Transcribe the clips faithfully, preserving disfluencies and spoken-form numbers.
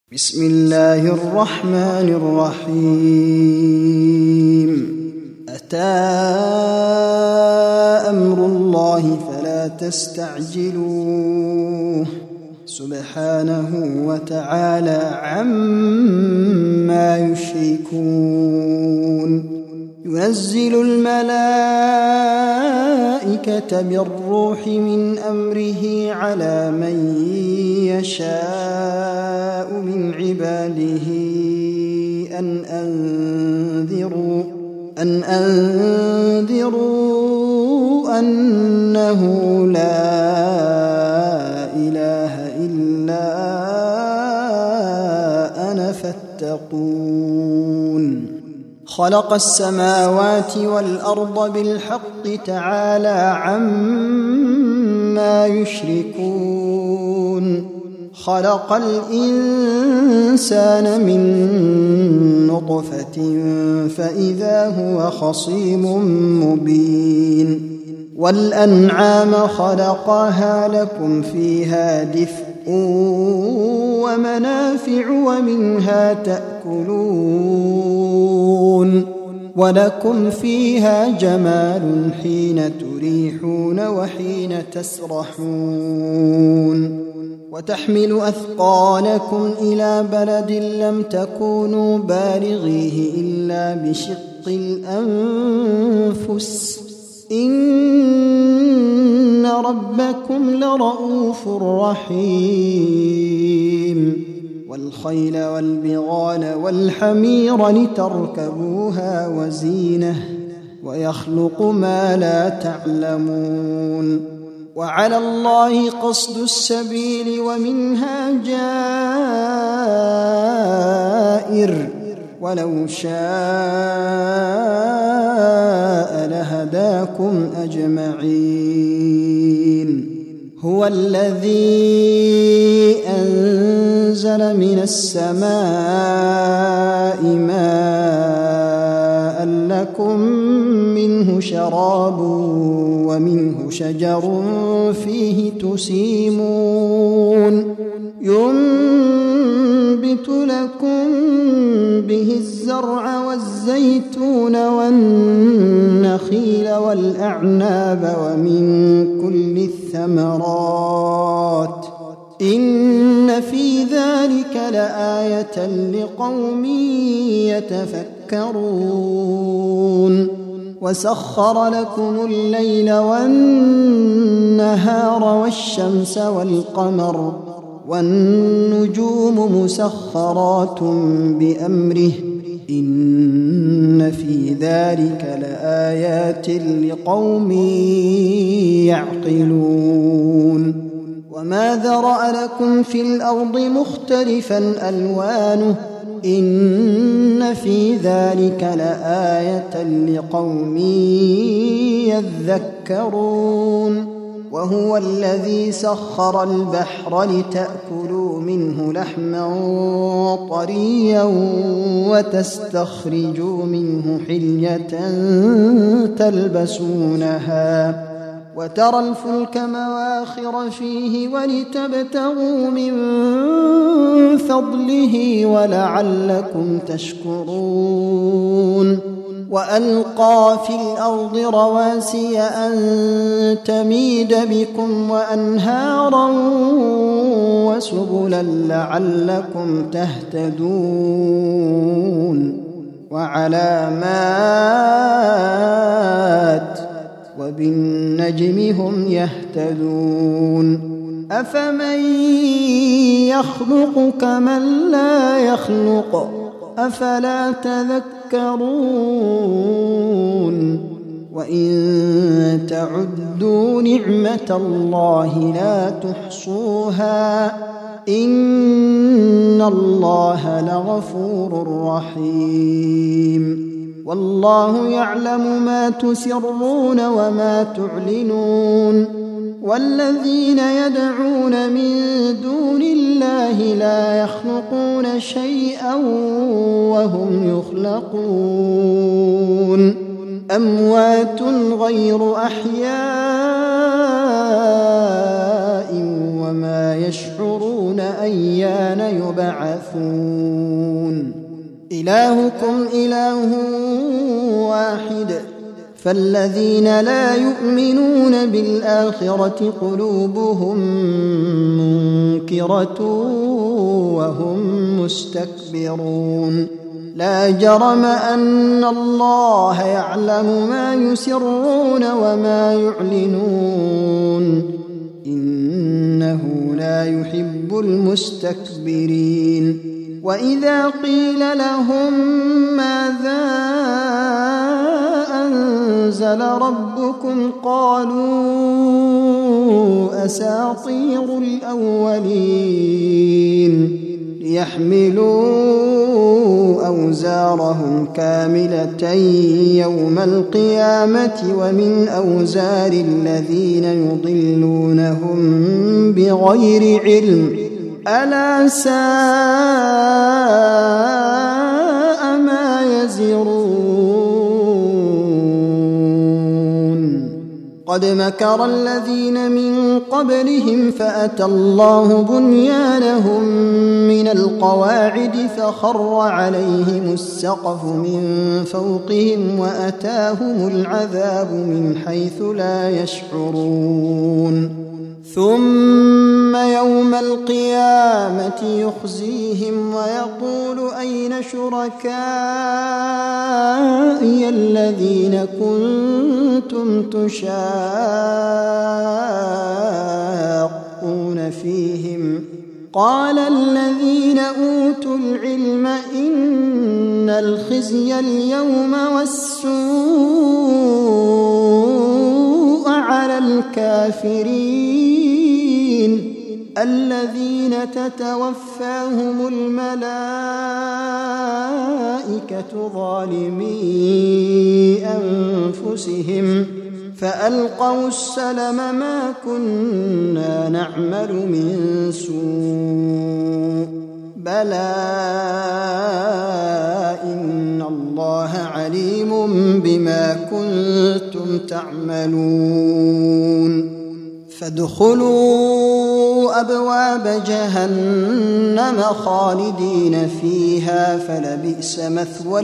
بسم الله الرحمن الرحيم أتى أمر الله فلا تستعجلوه سبحانه وتعالى عما يشركون ينزل الملائكة بالروح من أمره على من يشاء من عباده أن أنذروا أن أنذروا أنه لا إله إلا أنا فاتقون خلق السماوات والأرض بالحق تعالى عما يشركون خلق الإنسان من نطفة فإذا هو خصيم مبين والأنعام خلقها لكم فيها دفء ومنافع ومنها تأكلون ولكم فيها جمال حين تريحون وحين تسرحون وتحمل أثقالكم إلى بلد لم تكونوا بالغيه إلا بشق الأنفس إن ربكم لرؤوف رحيم والخيل والبغال والحمير لتركبوها وزينة ويخلق ما لا تعلمون وعلى الله قصد السبيل ومنها جائر ولو شاء لهداكم أجمعين هو الذي أنزل من السماء ماء لكم منه شراب ومنه شجر فيه تسيمون ينبت لكم به الزرع والزيتون والنخيل والأعناب ومن كل الثمرات إن في ذلك لآية لقوم يتفكرون وسخر لكم الليل والنهار والشمس والقمر والنجوم مسخرات بأمره إن في ذلك لآيات لقوم يعقلون وما ذرأ لكم في الأرض مختلفا ألوانه إن في ذلك لآية لقوم يذكرون وهو الذي سخر البحر لتأكلوا منه لحما طريا وتستخرجوا منه حلية تلبسونها وترى الفلك مواخر فيه ولتبتغوا من فضله ولعلكم تشكرون وألقى في الأرض رواسي أن تميد بكم وأنهارا وسبلا لعلكم تهتدون وعلامات وبالنجم هم يهتدون أفمن يخلق كمن لا يخلق أفلا تذكرون وإن تعدوا نعمة الله لا تحصوها إن الله لغفور رحيم والله يعلم ما تسرون وما تعلنون والذين يدعون من دون الله لا يخلقون شيئا وهم يخلقون أموات غير أحياء وما يشعرون أيان يبعثون إلهكم إله واحد فالذين لا يؤمنون بالآخرة قلوبهم منكرة وهم مستكبرون لا جرم أن الله يعلم ما يسرون وما يعلنون إنه لا يحب المستكبرين وإذا قيل لهم ماذا أنزل ربكم قالوا أساطير الأولين ليحملوا أوزارهم كاملة يوم القيامة ومن أوزار الذين يضلونهم بغير علم ألا ساء ما يزرون قد مكر الذين من قبلهم فأتى الله بنيانهم من القواعد فخر عليهم السقف من فوقهم وأتاهم العذاب من حيث لا يشعرون ثم يوم القيامة يخزيهم ويقول أين شركائي الذين كنتم تشاقون فيهم قال الذين أوتوا العلم إن الخزي اليوم والسوء على الكافرين الذين تتوفاهم الملائكة ظالمي أنفسهم فألقوا السلم ما كنا نعمل من سوء بلى إن الله عليم بما كنتم تعملون فادخلوا أبواب جهنم خالدين فيها فلبئس مثوى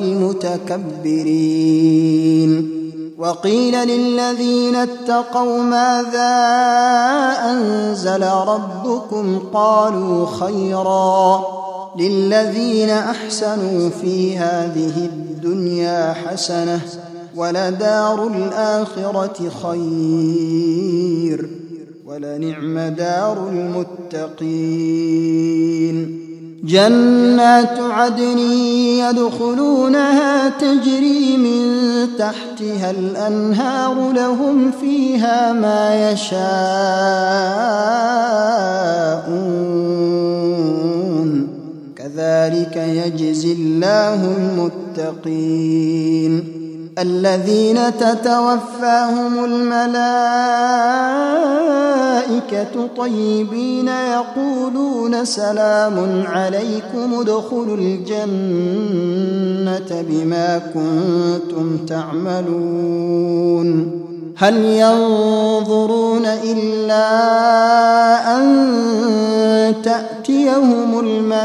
المتكبرين وقيل للذين اتقوا ماذا أنزل ربكم قالوا خيرا للذين أحسنوا في هذه الدنيا حسنة ولدار الآخرة خير ولنعم دار المتقين جنات عدن يدخلونها تجري من تحتها الأنهار لهم فيها ما يشاءون كذلك يجزي الله المتقين الذين تتوفاهم الملائكة طيبين يقولون سلام عليكم ادخلوا الجنة بما كنتم تعملون هل ينظرون إلا أن تأتيهم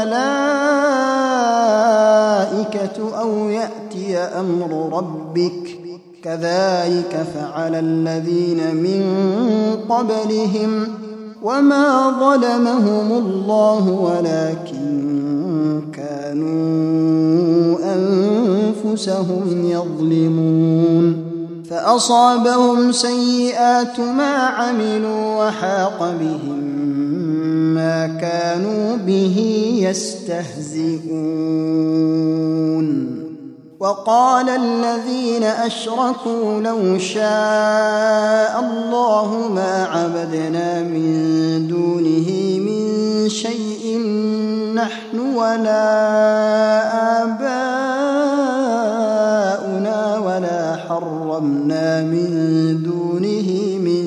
الملائكة أو يأتي أمر ربك كذلك فعل الذين من قبلهم وما ظلمهم الله ولكن كانوا أنفسهم يظلمون فأصابهم سيئات ما عملوا وحاق بهم ما كانوا به يستهزئون وقال الذين أشركوا لو شاء الله ما عبدنا من دونه من شيء نحن ولا آباؤنا ولا حرمنا من دونه من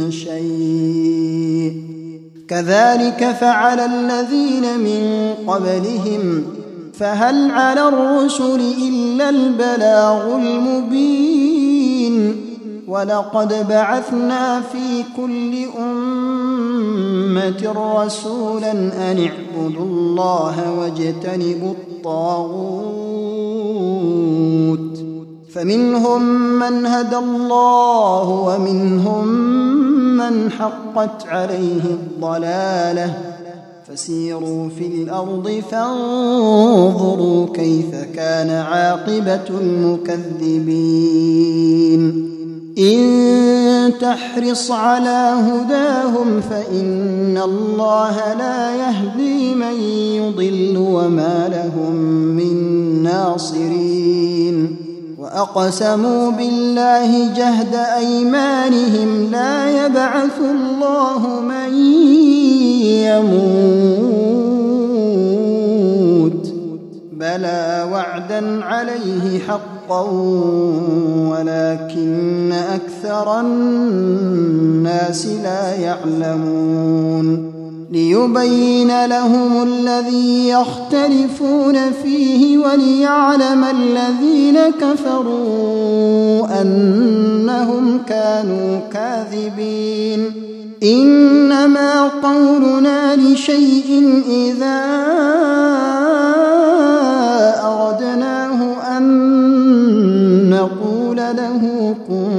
شيء كذلك فعل الذين من قبلهم فهل على الرسل إلا البلاغ المبين ولقد بعثنا في كل أمة رسولا أن اعبدوا الله واجتنبوا الطاغوت فمنهم من هدى الله ومنهم من حقت عليه الضلالة فسيروا في الأرض فانظروا كيف كان عاقبة المكذبين إن تحرص على هداهم فإن الله لا يهدي من يضل وما لهم من ناصرين وأقسموا بالله جهد أيمانهم لا يبعث الله من يموت بلى وعدا عليه حقا ولكن أكثر الناس لا يعلمون ليبين لهم الذي يختلفون فيه وليعلم الذين كفروا أنهم كانوا كاذبين إنما قولنا لشيء إذا أردناه أن نقول له كن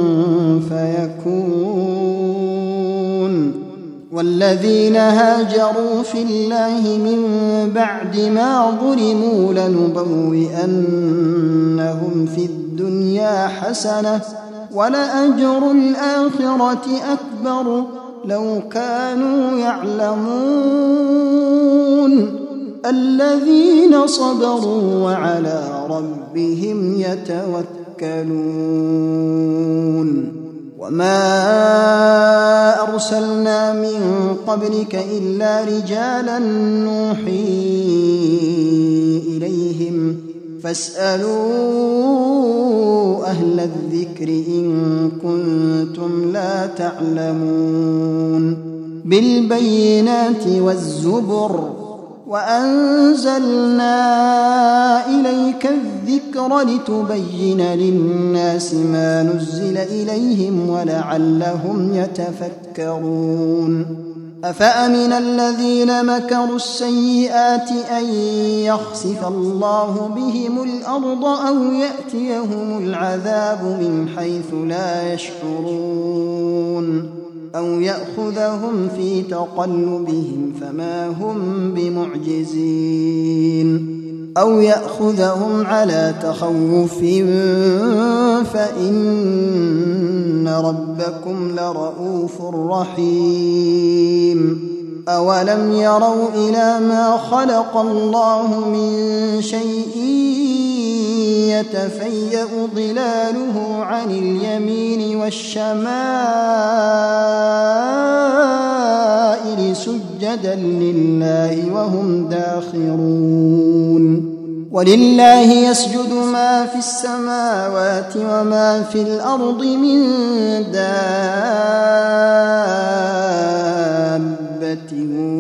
فيكون والذين هاجروا في الله من بعد ما ظلموا لنبوئنهم في الدنيا حسنة ولأجر الآخرة أكبر لو كانوا يعلمون الذين صبروا وعلى ربهم يتوكلون وما أرسلنا من قبلك إلا رجالا نوحي إليهم فاسألوا أهل الذكر إن كنتم لا تعلمون بالبينات والزبر وأنزلنا إليك الذكر لتبين للناس ما نزل إليهم ولعلهم يتفكرون أفأمن الذين مكروا السيئات أن يخسف الله بهم الأرض أو يأتيهم العذاب من حيث لا يشعرون أو يأخذهم في تقلبهم فما هم بمعجزين أو يأخذهم على تخوف فإن ربكم لرؤوف رحيم أولم يروا إلى ما خلق الله من شيء يتفيأ ظلاله عن اليمين والشمائل سجدا لله وهم داخرون ولله يسجد ما في السماوات وما في الأرض من دابة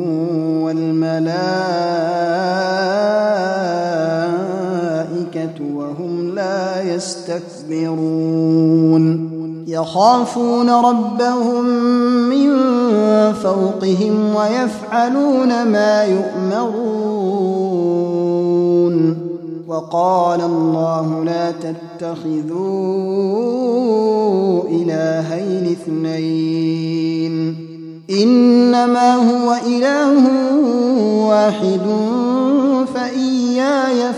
والملائكة وهم لا يستكبرون يخافون ربهم من فوقهم ويفعلون ما يؤمرون وقال الله لا تتخذوا إلهين اثنين إنما هو إله واحد فإياي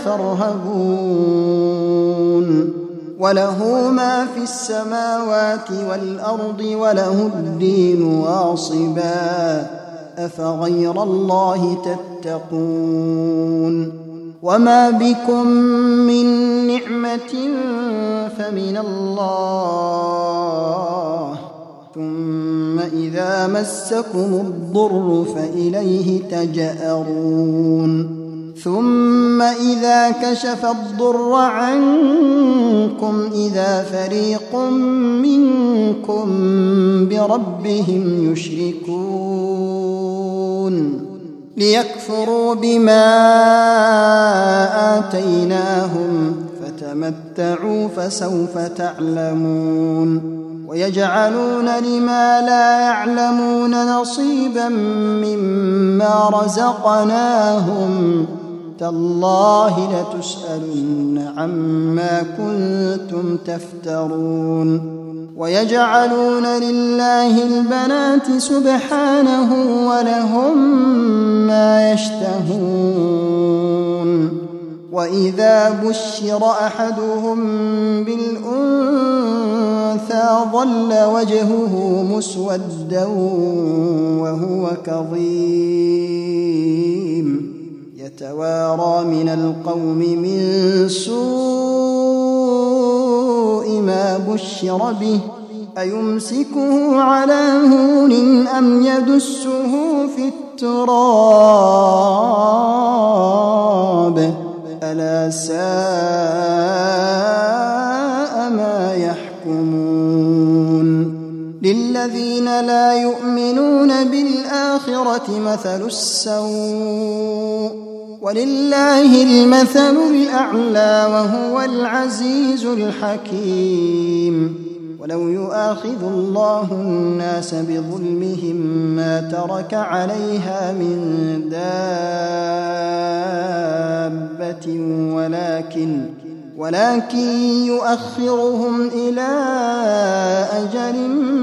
فارهبون وله ما في السماوات والأرض وله الدين واصبا أفغير الله تتقون وما بكم من نعمة فمن الله ثم إذا مسكم الضر فإليه تجأرون ثم إذا كشف الضر عنكم إذا فريق منكم بربهم يشركون ليكفروا بما آتيناهم فتمتعوا فسوف تعلمون ويجعلون لما لا يعلمون نصيبا مما رزقناهم تالله لتسألن عما كنتم تفترون ويجعلون لله البنات سبحانه ولهم ما يشتهون وإذا بشر أحدهم بالأنثى ظل وجهه مسودا وهو كظيم يتوارى من القوم من سوء ما بشر به أيمسكه على هون أم يدسه في التراب ألا ساء ما يحكمون للذين لا يؤمنون بالآخرة مثل السوء ولله المثل الأعلى وهو العزيز الحكيم ولو يؤاخذ الله الناس بظلمهم ما ترك عليها من دابة ولكن ولكن يؤخرهم إلى أجل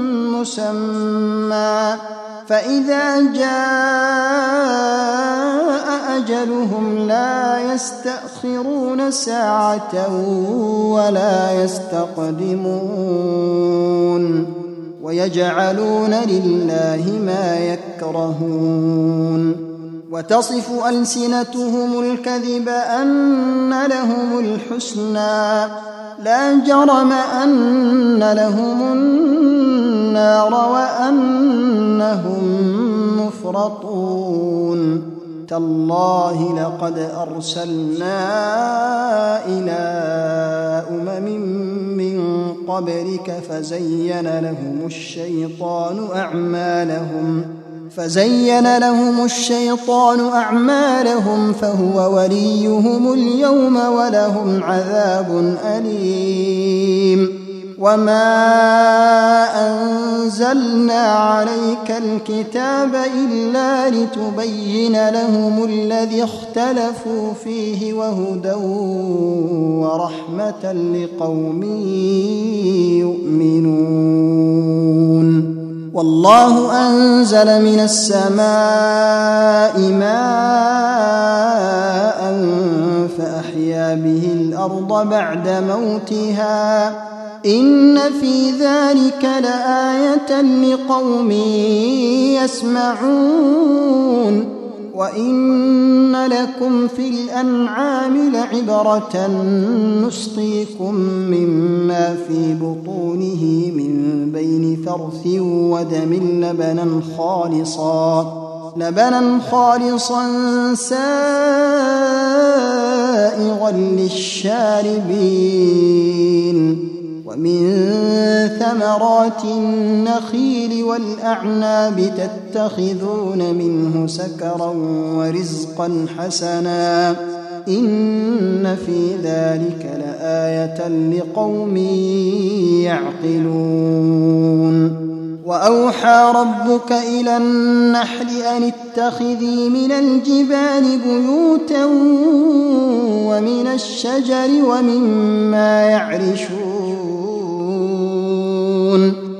مسمى فإذا جاء أجلهم لا يستأخرون ساعة ولا يستقدمون ويجعلون لله ما يكرهون وتصف ألسنتهم الكذب أن لهم الحسنى لا جرم أن لهم النار وأنهم مفرطون تالله لقد أرسلنا إلى أمم من قبلك فزين لهم الشيطان أعمالهم فزين لهم الشيطان أعمالهم فهو وليهم اليوم ولهم عذاب أليم وما أنزلنا عليك الكتاب إلا لتبين لهم الذي اختلفوا فيه وهدى ورحمة لقوم يؤمنون والله أنزل من السماء ماء فأحيا به الأرض بعد موتها إن في ذلك لآية لقوم يسمعون وإن لكم في الأنعام لعبرة نسقيكم مما في بطونه من بين فرث ودم لبنا خالصا لبنا خالصا سائغا للشاربين ومن ثمرات النخيل والأعناب تتخذون منه سكرا ورزقا حسنا إن في ذلك لآية لقوم يعقلون وأوحى ربك إلى النحل أن اتخذي من الجبال بيوتا ومن الشجر ومما يعرشون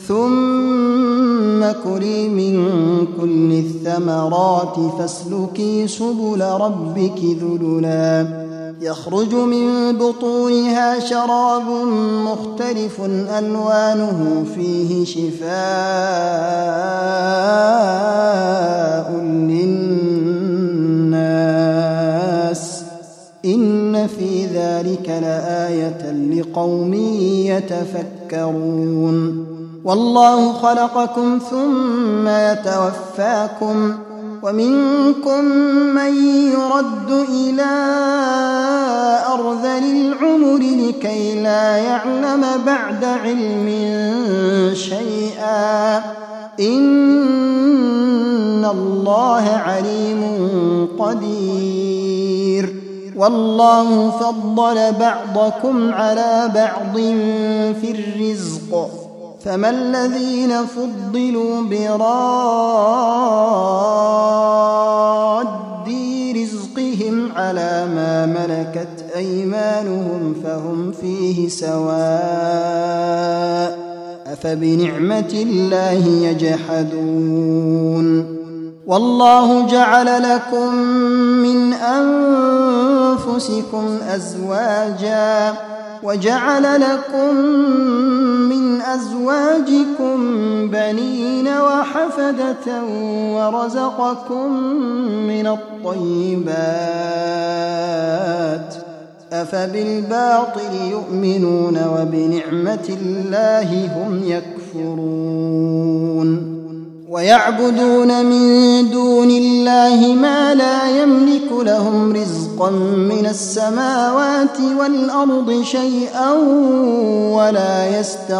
ثم كلي من كل الثمرات فاسلكي سبل ربك ذللا يخرج من بطونها شراب مختلف ألوانه فيه شفاء للناس إن في ذلك لآية لقوم يتفكرون والله خلقكم ثم يتوفاكم ومنكم من يرد إلى أرذل العمر لكي لا يعلم بعد علم شيئا إن الله عليم قدير والله فضل بعضكم على بعض في الرزق فما الذين فضلوا براد رزقهم على ما ملكت أيمانهم فهم فيه سواء أفبنعمة الله يجحدون والله جعل لكم من أنفسكم أزواجا وجعل لكم من أزواجكم بنين وحفدة ورزقكم من الطيبات أفبالباطل يؤمنون وبنعمة الله هم يكفرون ويعبدون من دون الله ما لا يملك لهم رزقا من السماوات والأرض شيئا ولا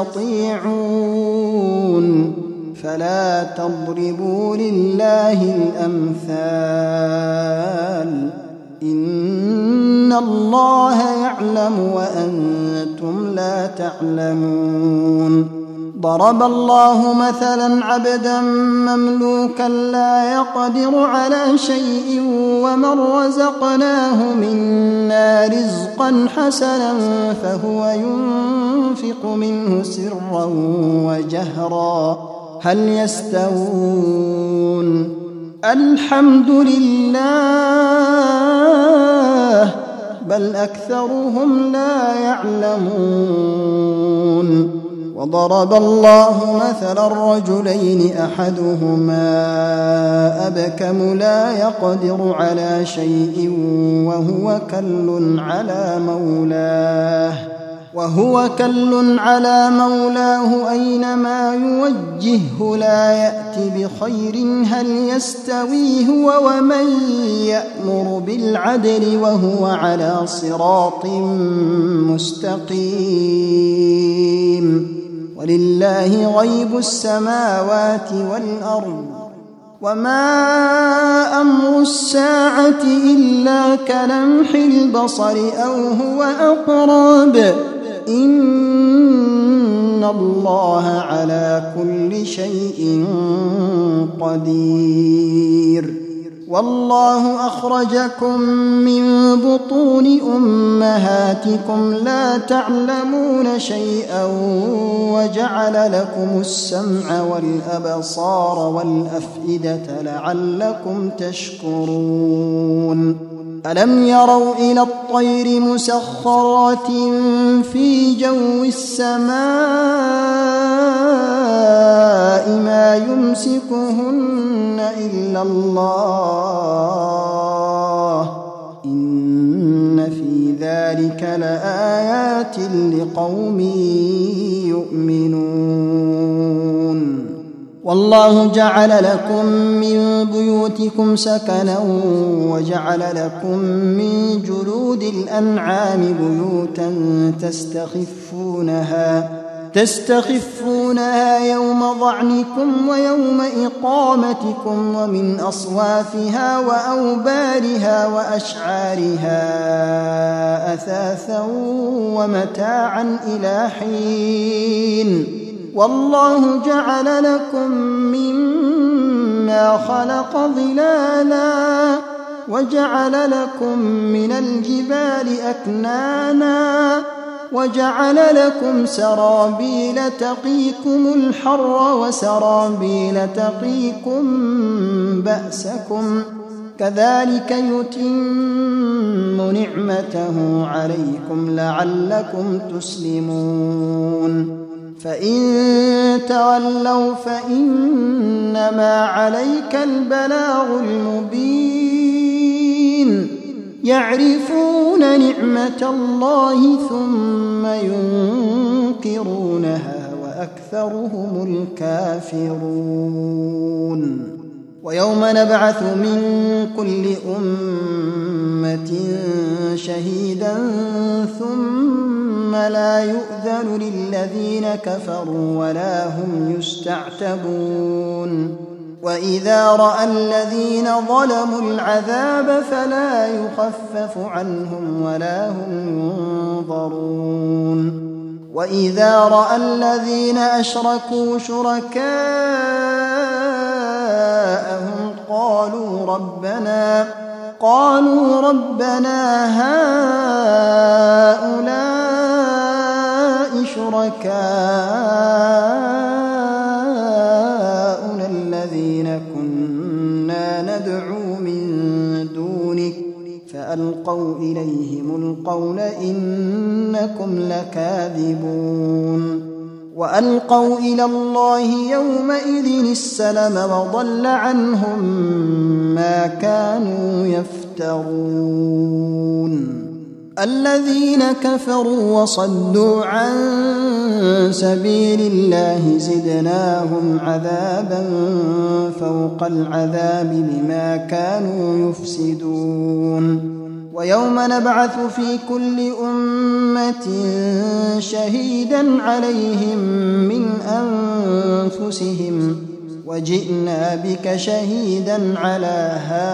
يستطيعون فلا تضربوا لله الأمثال إن الله يعلم وأنتم لا تعلمون ضرب الله مثلا عبدا مملوكا لا يقدر على شيء ومن رزقناه منا رزقا حسنا فهو ينفق منه سرا وجهرا هل يستوون الحمد لله بل أكثرهم لا يعلمون وضرب الله مثلا الرجلين أحدهما أبكم لا يقدر على شيء وهو كل على مولاه وهو كل على مولاه أينما يوجهه لا يأتي بخير هل يستوي هو ومن يأمر بالعدل وهو على صراط مستقيم ولله غيب السماوات والأرض وما أمر الساعة إلا كلمح البصر أو هو أقرب إن الله على كل شيء قدير والله أخرجكم من بطون أمهاتكم لا تعلمون شيئا وجعل لكم السمع والأبصار والأفئدة لعلكم تشكرون ألم يروا إلى الطير مسخرات في جو السماء ما يمسكهن إلا الله إن في ذلك لآيات لقوم يؤمنون والله جعل لكم من بيوتكم سكنا وجعل لكم من جلود الأنعام بيوتا تستخفونها تستخفونها يوم ظعنكم ويوم إقامتكم ومن أصوافها وأوبارها وأشعارها أثاثا ومتاعا إلى حين والله جعل لكم مما خلق ظلالا وجعل لكم من الجبال أكنانا وجعل لكم سرابيل تقيكم الحر وسرابيل تقيكم بأسكم كذلك يتم نعمته عليكم لعلكم تسلمون فإن تولوا فإنما عليك البلاغ المبين يعرفون نعمة الله ثم ينكرونها وأكثرهم الكافرون ويوم نبعث من كل أمة شهيدا ثم لا يؤذن للذين كفروا ولا هم يستعتبون وإذا رأى الذين ظلموا العذاب فلا يخفف عنهم ولا هم ينظرون وإذا رأى الذين أشركوا شركاءهم قالوا ربنا قالوا ربنا هؤلاء شركاؤنا الذين كنا ندعو من دونك فألقوا إليهم القول إنكم لكاذبون وألقوا إلى الله يومئذ السلم وضل عنهم ما كانوا يفترون الذين كفروا وصدوا عن سبيل الله زدناهم عذابا فوق العذاب بما كانوا يفسدون ويوم نبعث في كل أمة شهيدا عليهم من أنفسهم وجئنا بك شهيدا على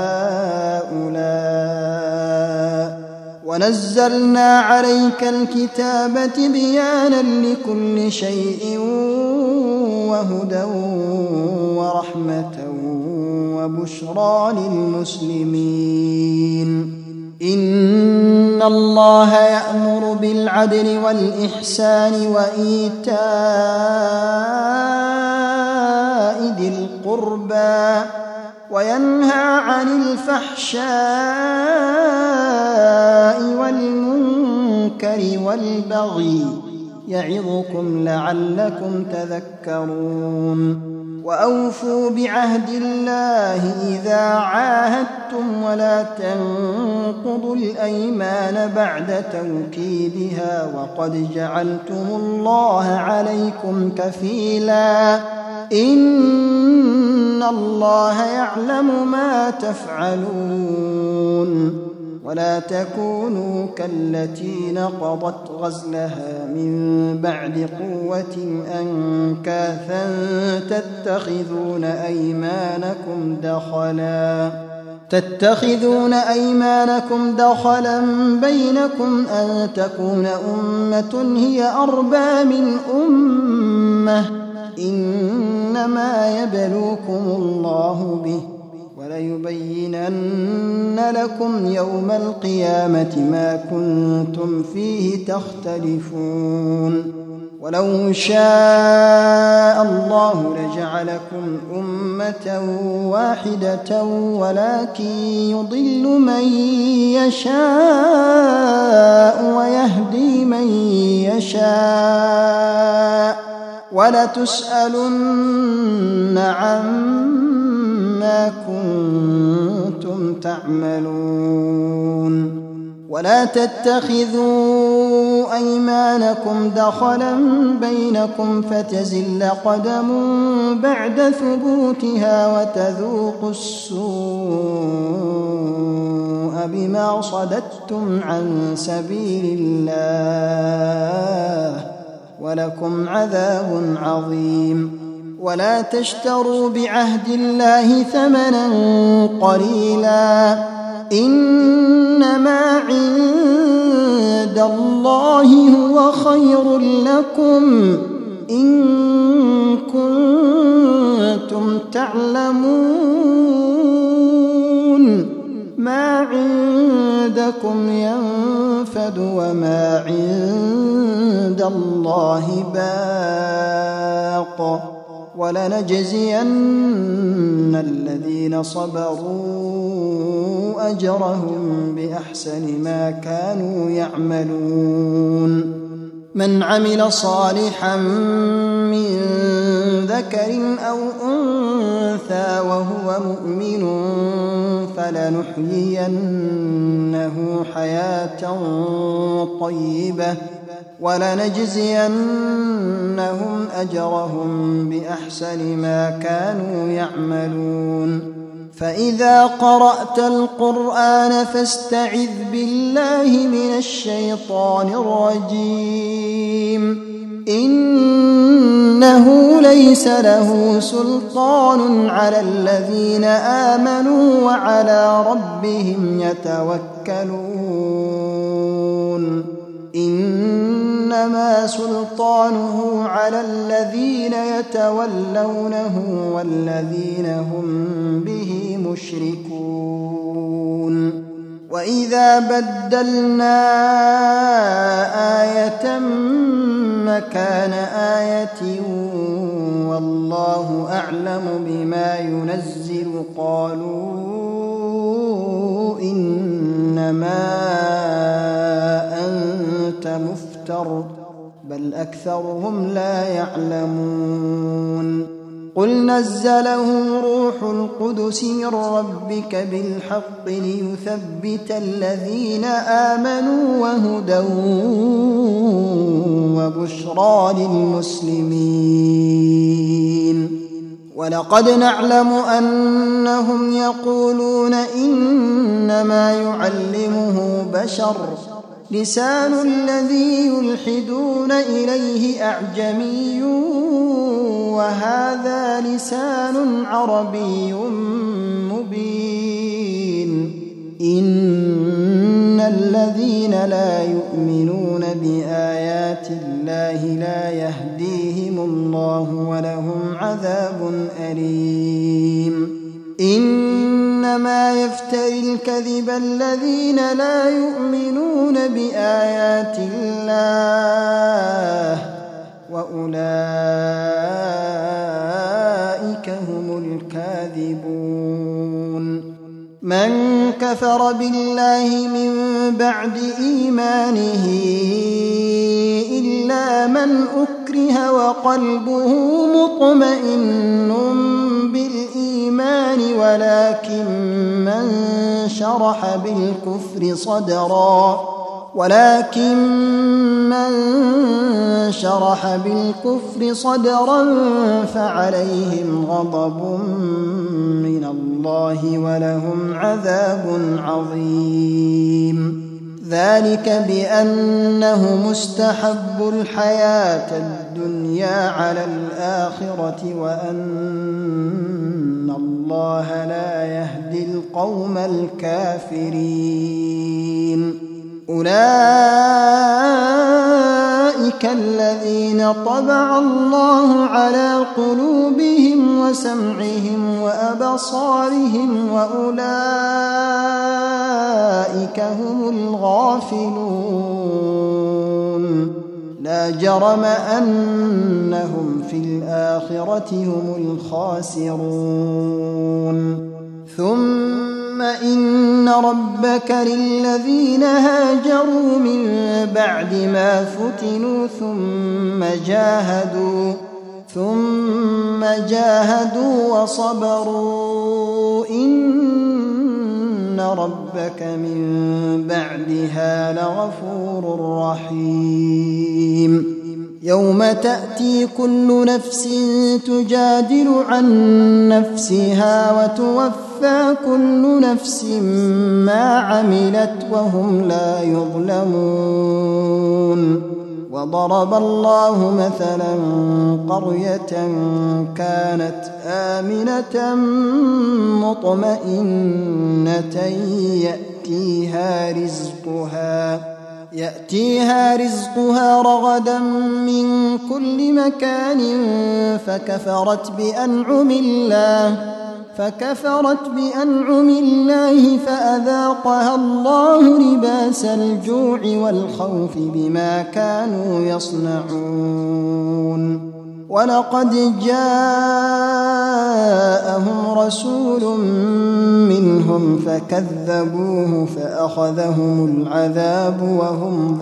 هؤلاء ونزلنا عليك الكتاب تبيانا لكل شيء وهدى ورحمة وبشرى للمسلمين إن الله يأمر بالعدل والإحسان وإيتاء ذي القربى وينهى عن الفحشاء والمنكر والبغي يعظكم لعلكم تذكرون وأوفوا بعهد الله إذا عاهدتم ولا تنقضوا الأيمان بعد توكيدها وقد جعلتم الله عليكم كفيلا إن الله يعلم ما تفعلون ولا تكونوا كالتي نقضت غزلها من بعد قوة أنكاثا تتخذون أيمانكم دخلا تتخذون أيمانكم دخلا بينكم أن تكون أمة هي أربى من أمة إنما يبلوكم الله به وليبينن لكم يوم القيامة ما كنتم فيه تختلفون ولو شاء الله لجعلكم أمة واحدة ولكن يضل من يشاء ويهدي من يشاء ولتسألن عما كنتم تعملون ولا تتخذوا أيمانكم دخلا بينكم فتزل قدم بعد ثبوتها وتذوقوا السوء بما صددتم عن سبيل الله ولكم عذاب عظيم ولا تشتروا بعهد الله ثمنا قليلا إنما عند الله هو خير لكم إن كنتم تعلمون ما عندكم ينفد وما عند الله باق ولنجزين الذين صبروا أجرهم بأحسن ما كانوا يعملون من عمل صالحا من ذكر أو أنثى وهو مؤمن فلنحيينه حياة طيبة ولنجزينهم أجرهم بأحسن ما كانوا يعملون فإذا قرأت القرآن فاستعذ بالله من الشيطان الرجيم إنه ليس له سلطان على الذين آمنوا وعلى ربهم يتوكلون إنما إنما سلطانه على الذين يتولونه والذين هم به مشركون وإذا بدلنا آية مكان آية والله أعلم بما ينزل قالوا إنما أنت مفتر بل أكثرهم لا يعلمون قل نزله روح القدس من ربك بالحق ليثبت الذين آمنوا وهدى وبشرى للمسلمين ولقد نعلم أنهم يقولون إنما يعلمه بشر لسان الذي يلحدون إليه أعجمي وهذا لسان عربي مبين إن الذين لا يؤمنون بآيات الله لا يهديهم الله ولهم عذاب أليم إنما يفتري الكذب الذين لا يؤمنون بآيات الله وأولئك هم الكاذبون من كفر بالله من بعد إيمانه إلا من أكره وقلبه مطمئن بالإيمان ولكن من شرح بالكفر صدرا ولكن من شرح بالكفر صدرا فعليهم غضب من الله ولهم عذاب عظيم ذلك بأنه مستحب الحياة الدنيا على الآخرة وأن الله لا يهدي القوم الكافرين أولئك الذين طبع الله على قلوبهم وسمعهم وأبصارهم وأولئك هم الغافلون لا جرم أنهم في الآخرة هم الخاسرون ثم إن ربك للذين هاجروا من بعد ما فتنوا ثم جاهدوا ثم جاهدوا وصبروا إن ربك من بعدها لغفور رحيم يوم تأتي كل نفس تجادل عن نفسها وتوفى كل نفس ما عملت وهم لا يظلمون وضرب الله مثلا قرية كانت آمنة مطمئنة يأتيها رزقها يأتيها رزقها رغدا من كل مكان فكفرت بأنعم الله فكفرت بأنعم الله فأذاقها الله لباس الجوع والخوف بما كانوا يصنعون ولقد جاءهم رسول منهم فكذبوه فأخذهم العذاب وهم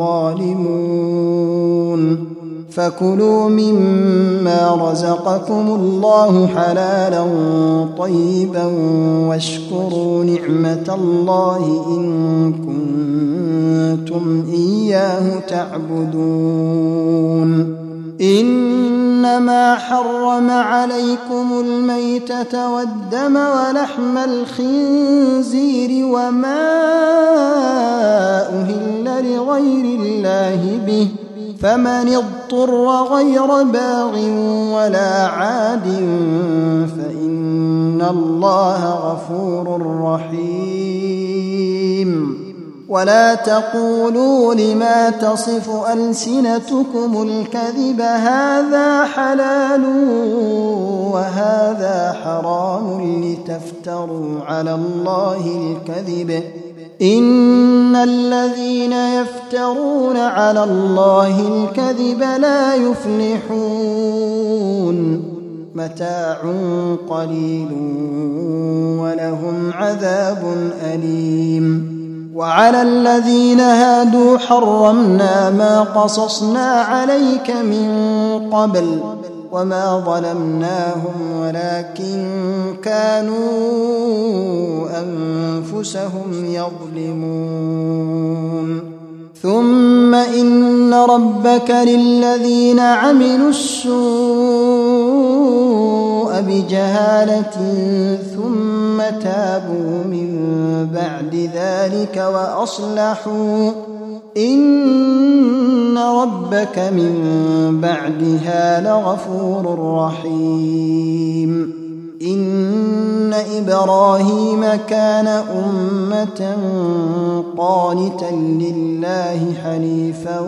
ظالمون فكلوا مما رزقكم الله حلالا طيبا واشكروا نعمة الله إن كنتم إياه تعبدون إنما حرم عليكم الميتة والدم ولحم الخنزير وما أهل لغير الله به فمن اضطر غير باغ ولا عاد فإن الله غفور رحيم ولا تقولوا لما تصف ألسنتكم الكذب هذا حلال وهذا حرام لتفتروا على الله الكذب إن الذين يفترون على الله الكذب لا يفلحون متاع قليل ولهم عذاب أليم وعلى الذين هادوا حرمنا ما قصصنا عليك من قبل وما ظلمناهم ولكن كانوا أنفسهم يظلمون ثم إن ربك للذين عملوا السوء بجهالة ثم تابوا من بعد ذلك وأصلحوا إن ربك من بعدها لغفور رحيم إن إبراهيم كان أمة قانتا لله حنيفا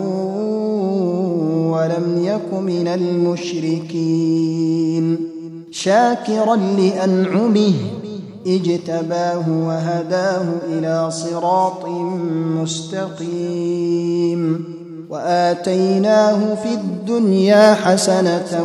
ولم يك من المشركين شاكرا لأنعمه اجتباه وهداه إلى صراط مستقيم وآتيناه في الدنيا حسنة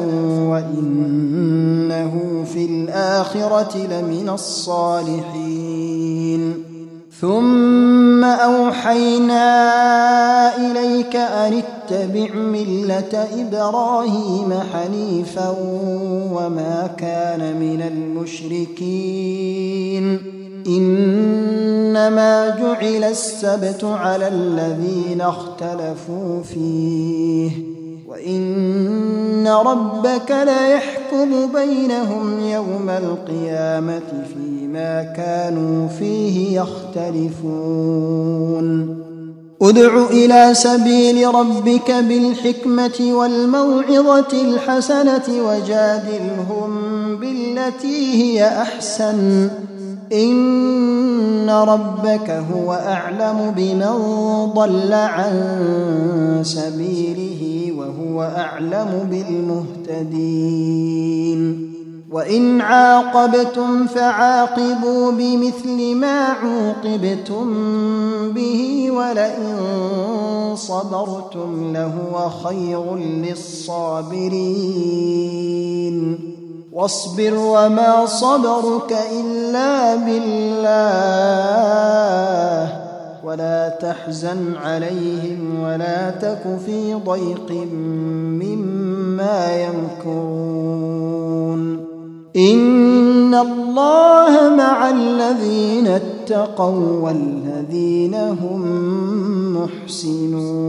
وإنه في الآخرة لمن الصالحين ثم أوحينا إليك أن اتبع ملة إبراهيم حنيفا وما كان من المشركين إنما جعل السبت على الذين اختلفوا فيه وإن ربك ليحكم بينهم يوم القيامة فيما كانوا فيه يختلفون ادع إلى سبيل ربك بالحكمة والموعظة الحسنة وجادلهم بالتي هي أحسن إن ربك هو أعلم بمن ضل عن سبيله وهو أعلم بالمهتدين وإن عاقبتم فعاقبوا بمثل ما عوقبتم به ولئن صبرتم لهو خير للصابرين واصبر وما صبرك إلا بالله ولا تحزن عليهم ولا تك في ضيق مما يمكرون إن الله مع الذين اتقوا والذين هم محسنون